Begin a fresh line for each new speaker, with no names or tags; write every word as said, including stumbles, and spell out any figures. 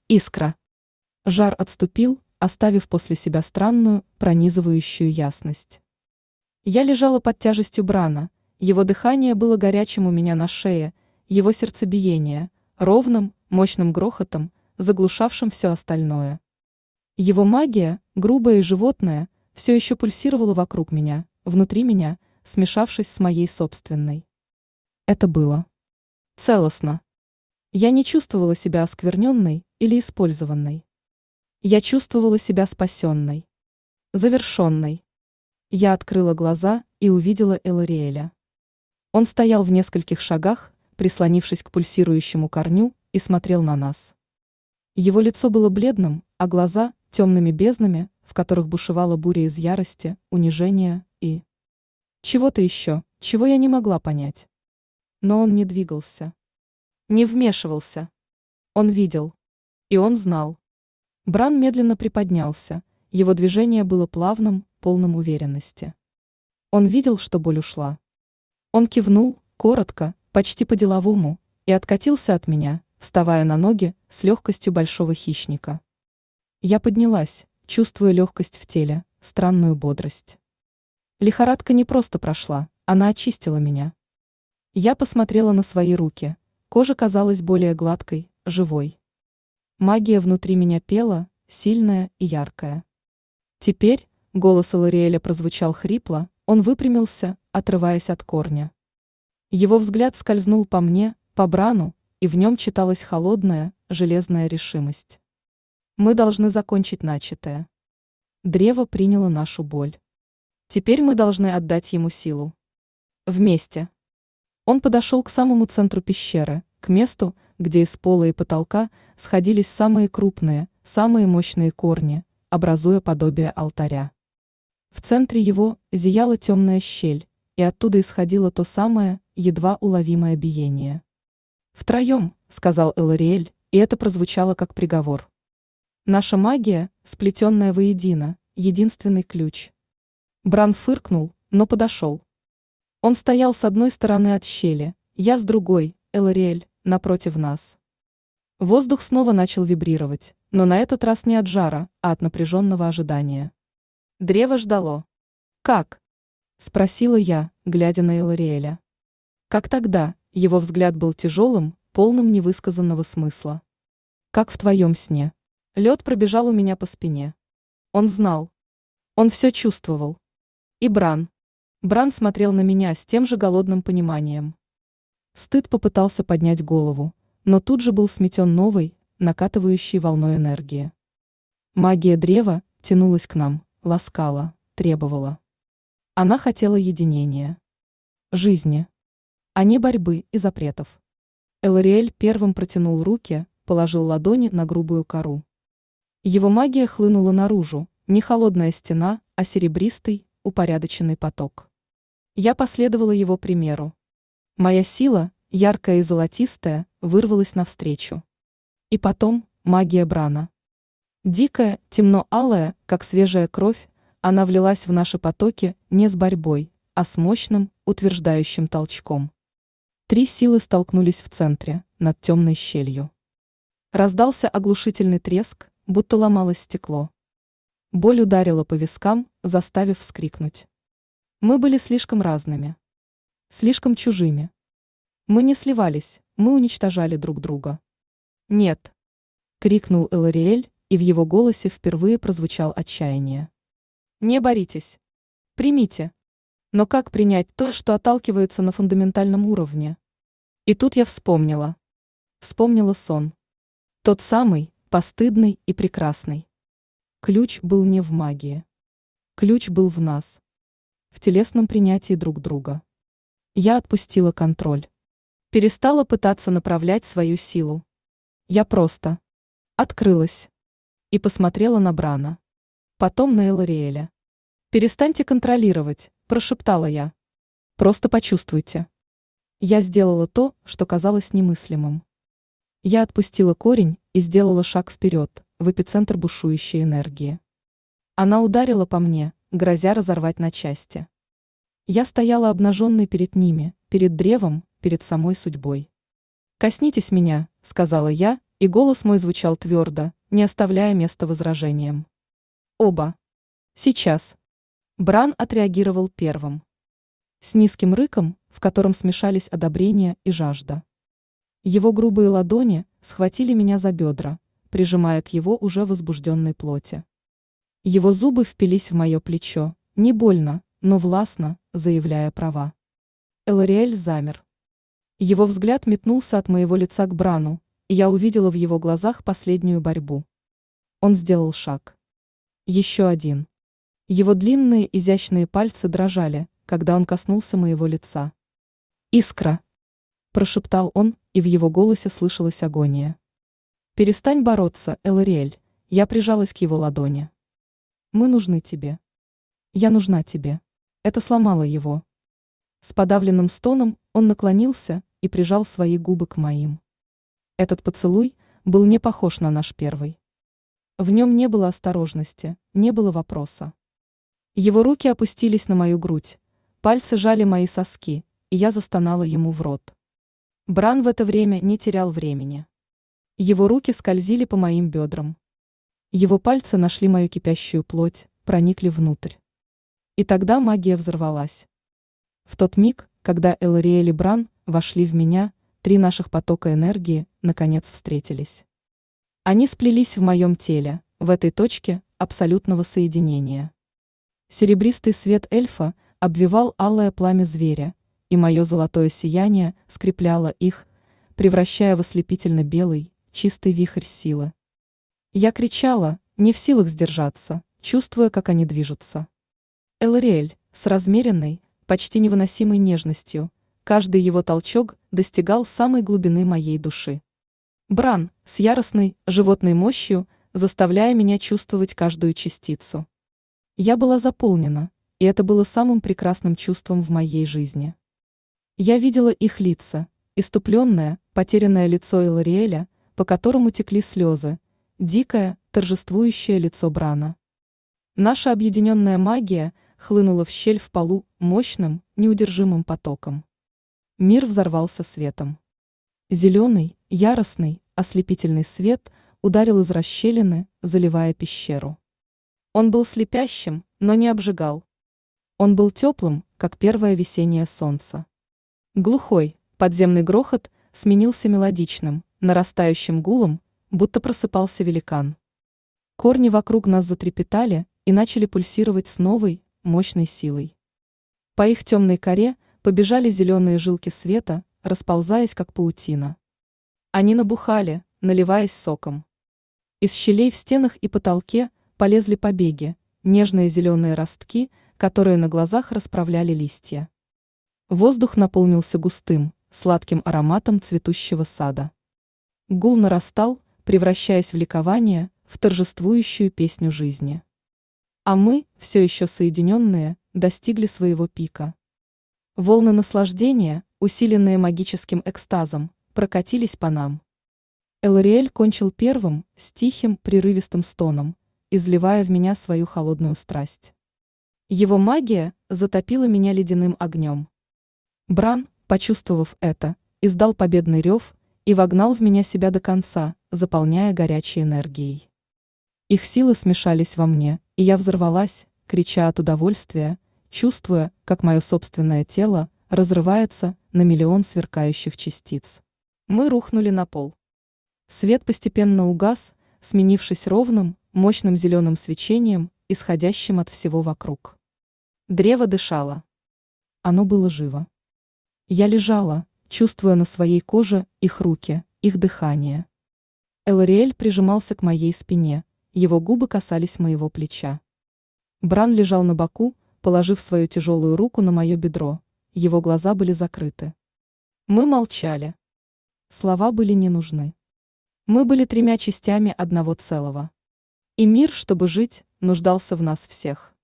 Искра. Жар отступил, оставив после себя странную, пронизывающую ясность. Я лежала под тяжестью Брана, его дыхание было горячим у меня на шее, его сердцебиение, ровным, мощным грохотом, заглушавшим все остальное. Его магия, грубая и животная, все еще пульсировала вокруг меня, внутри меня, смешавшись с моей собственной. Это было целостно. Я не чувствовала себя оскверненной или использованной. Я чувствовала себя спасенной, завершенной. Я открыла глаза и увидела Элариэля. Он стоял в нескольких шагах, прислонившись к пульсирующему корню, и смотрел на нас. Его лицо было бледным, а глаза – темными безднами, в которых бушевала буря из ярости, унижения и чего-то еще, чего я не могла понять. Но он не двигался, не вмешивался. Он видел. И он знал. Бран медленно приподнялся, его движение было плавным, полным уверенности. Он видел, что боль ушла. Он кивнул, коротко, почти по-деловому, и откатился от меня, вставая на ноги с легкостью большого хищника. Я поднялась, чувствуя легкость в теле, странную бодрость. Лихорадка не просто прошла, она очистила меня. Я посмотрела на свои руки, кожа казалась более гладкой, живой. Магия внутри меня пела, сильная и яркая. Теперь голос Элариэля прозвучал хрипло, он выпрямился, отрываясь от корня. Его взгляд скользнул по мне, по Брану, и в нем читалась холодная, железная решимость. Мы должны закончить начатое. Древо приняло нашу боль. Теперь мы должны отдать ему силу. Вместе. Он подошел к самому центру пещеры, к месту, где из пола и потолка сходились самые крупные, самые мощные корни, образуя подобие алтаря. В центре его зияла темная щель, и оттуда исходило то самое, едва уловимое биение. «Втроем», — сказал Элариэль, и это прозвучало как приговор. «Наша магия, сплетенная воедино, единственный ключ». Бран фыркнул, но подошел. Он стоял с одной стороны от щели, я с другой, Элариэль, напротив нас. Воздух снова начал вибрировать, но на этот раз не от жара, а от напряженного ожидания. Древо ждало. «Как?» – спросила я, глядя на Элариэля. Как тогда, его взгляд был тяжелым, полным невысказанного смысла. Как в твоем сне. Лед пробежал у меня по спине. Он знал. Он все чувствовал. И Бран. Бран смотрел на меня с тем же голодным пониманием. Стыд попытался поднять голову, но тут же был сметен новой, накатывающей волной энергии. Магия древа тянулась к нам, ласкала, требовала. Она хотела единения. Жизни. А не борьбы и запретов. Элариэль первым протянул руки, положил ладони на грубую кору. Его магия хлынула наружу, не холодная стена, а серебристый, упорядоченный поток. Я последовала его примеру. Моя сила, яркая и золотистая, вырвалась навстречу. И потом магия Брана. Дикая, темно-алая, как свежая кровь, она влилась в наши потоки не с борьбой, а с мощным, утверждающим толчком. Три силы столкнулись в центре, над темной щелью. Раздался оглушительный треск, будто ломалось стекло. Боль ударила по вискам, заставив вскрикнуть. Мы были слишком разными. Слишком чужими. Мы не сливались, мы уничтожали друг друга. «Нет!» — крикнул Элариэль, и в его голосе впервые прозвучал отчаяние. «Не боритесь. Примите. Но как принять то, что отталкивается на фундаментальном уровне?» И тут я вспомнила. Вспомнила сон. Тот самый, постыдный и прекрасный. Ключ был не в магии. Ключ был в нас. В телесном принятии друг друга. Я отпустила контроль. Перестала пытаться направлять свою силу. Я просто открылась. И посмотрела на Брана. Потом на Элариэля. «Перестаньте контролировать», – прошептала я. «Просто почувствуйте». Я сделала то, что казалось немыслимым. Я отпустила корень и сделала шаг вперед, в эпицентр бушующей энергии. Она ударила по мне, грозя разорвать на части. Я стояла обнаженной перед ними, перед древом, перед самой судьбой. «Коснитесь меня», — сказала я, И голос мой звучал твердо, не оставляя места возражениям. Оба. Сейчас. Бран отреагировал первым. С низким рыком, в котором смешались одобрение и жажда. Его грубые ладони схватили меня за бедра, прижимая к его уже возбужденной плоти. Его зубы впились в мое плечо, не больно, но властно, заявляя права. Элариэль замер. Его взгляд метнулся от моего лица к Брану, и я увидела в его глазах последнюю борьбу. Он сделал шаг. Еще один. Его длинные изящные пальцы дрожали, когда он коснулся моего лица. «Искра!» – прошептал он, и в его голосе слышалась агония. «Перестань бороться, Элариэль», – я прижалась к его ладони. «Мы нужны тебе. Я нужна тебе». Это сломало его. С подавленным стоном он наклонился и прижал свои губы к моим. Этот поцелуй был не похож на наш первый. В нем не было осторожности, не было вопроса. Его руки опустились на мою грудь, пальцы жали мои соски, и я застонала ему в рот. Бран в это время не терял времени. Его руки скользили по моим бедрам. Его пальцы нашли мою кипящую плоть, проникли внутрь. И тогда магия взорвалась. В тот миг, когда Элариэль и Бран вошли в меня, три наших потока энергии наконец встретились. Они сплелись в моем теле, в этой точке абсолютного соединения. Серебристый свет эльфа обвивал алое пламя зверя, и мое золотое сияние скрепляло их, превращая в ослепительно белый, чистый вихрь силы. Я кричала, не в силах сдержаться, чувствуя, как они движутся. Элариэль, с размеренной, почти невыносимой нежностью, каждый его толчок достигал самой глубины моей души. Бран, с яростной, животной мощью, заставляя меня чувствовать каждую частицу. Я была заполнена, и это было самым прекрасным чувством в моей жизни. Я видела их лица, иступленное, потерянное лицо Элариэля, по которому текли слезы, дикое, торжествующее лицо Брана. Наша объединенная магия хлынула в щель в полу мощным, неудержимым потоком. Мир взорвался светом. Зеленый, яростный, ослепительный свет ударил из расщелины, заливая пещеру. Он был слепящим, но не обжигал. Он был теплым, как первое весеннее солнце. Глухой, подземный грохот сменился мелодичным, нарастающим гулом, будто просыпался великан. Корни вокруг нас затрепетали и начали пульсировать с новой, мощной силой. По их темной коре побежали зеленые жилки света, расползаясь как паутина. Они набухали, наливаясь соком. Из щелей в стенах и потолке полезли побеги, нежные зеленые ростки, которые на глазах расправляли листья. Воздух наполнился густым, сладким ароматом цветущего сада. Гул нарастал, превращаясь в ликование, в торжествующую песню жизни. А мы, все еще соединенные, достигли своего пика. Волны наслаждения, усиленные магическим экстазом, прокатились по нам. Элариэль кончил первым, с тихим, прерывистым стоном, изливая в меня свою холодную страсть. Его магия затопила меня ледяным огнем. Бран, почувствовав это, издал победный рев и вогнал в меня себя до конца, заполняя горячей энергией. Их силы смешались во мне, и я взорвалась, крича от удовольствия, чувствуя, как мое собственное тело разрывается на миллион сверкающих частиц. Мы рухнули на пол. Свет постепенно угас, сменившись ровным, мощным зеленым свечением, исходящим от всего вокруг. Древо дышало. Оно было живо. Я лежала, чувствуя на своей коже их руки, их дыхание. Элариэль прижимался к моей спине, его губы касались моего плеча. Бран лежал на боку, положив свою тяжелую руку на мое бедро, его глаза были закрыты. Мы молчали. Слова были не нужны. Мы были тремя частями одного целого. И мир, чтобы жить, нуждался в нас всех.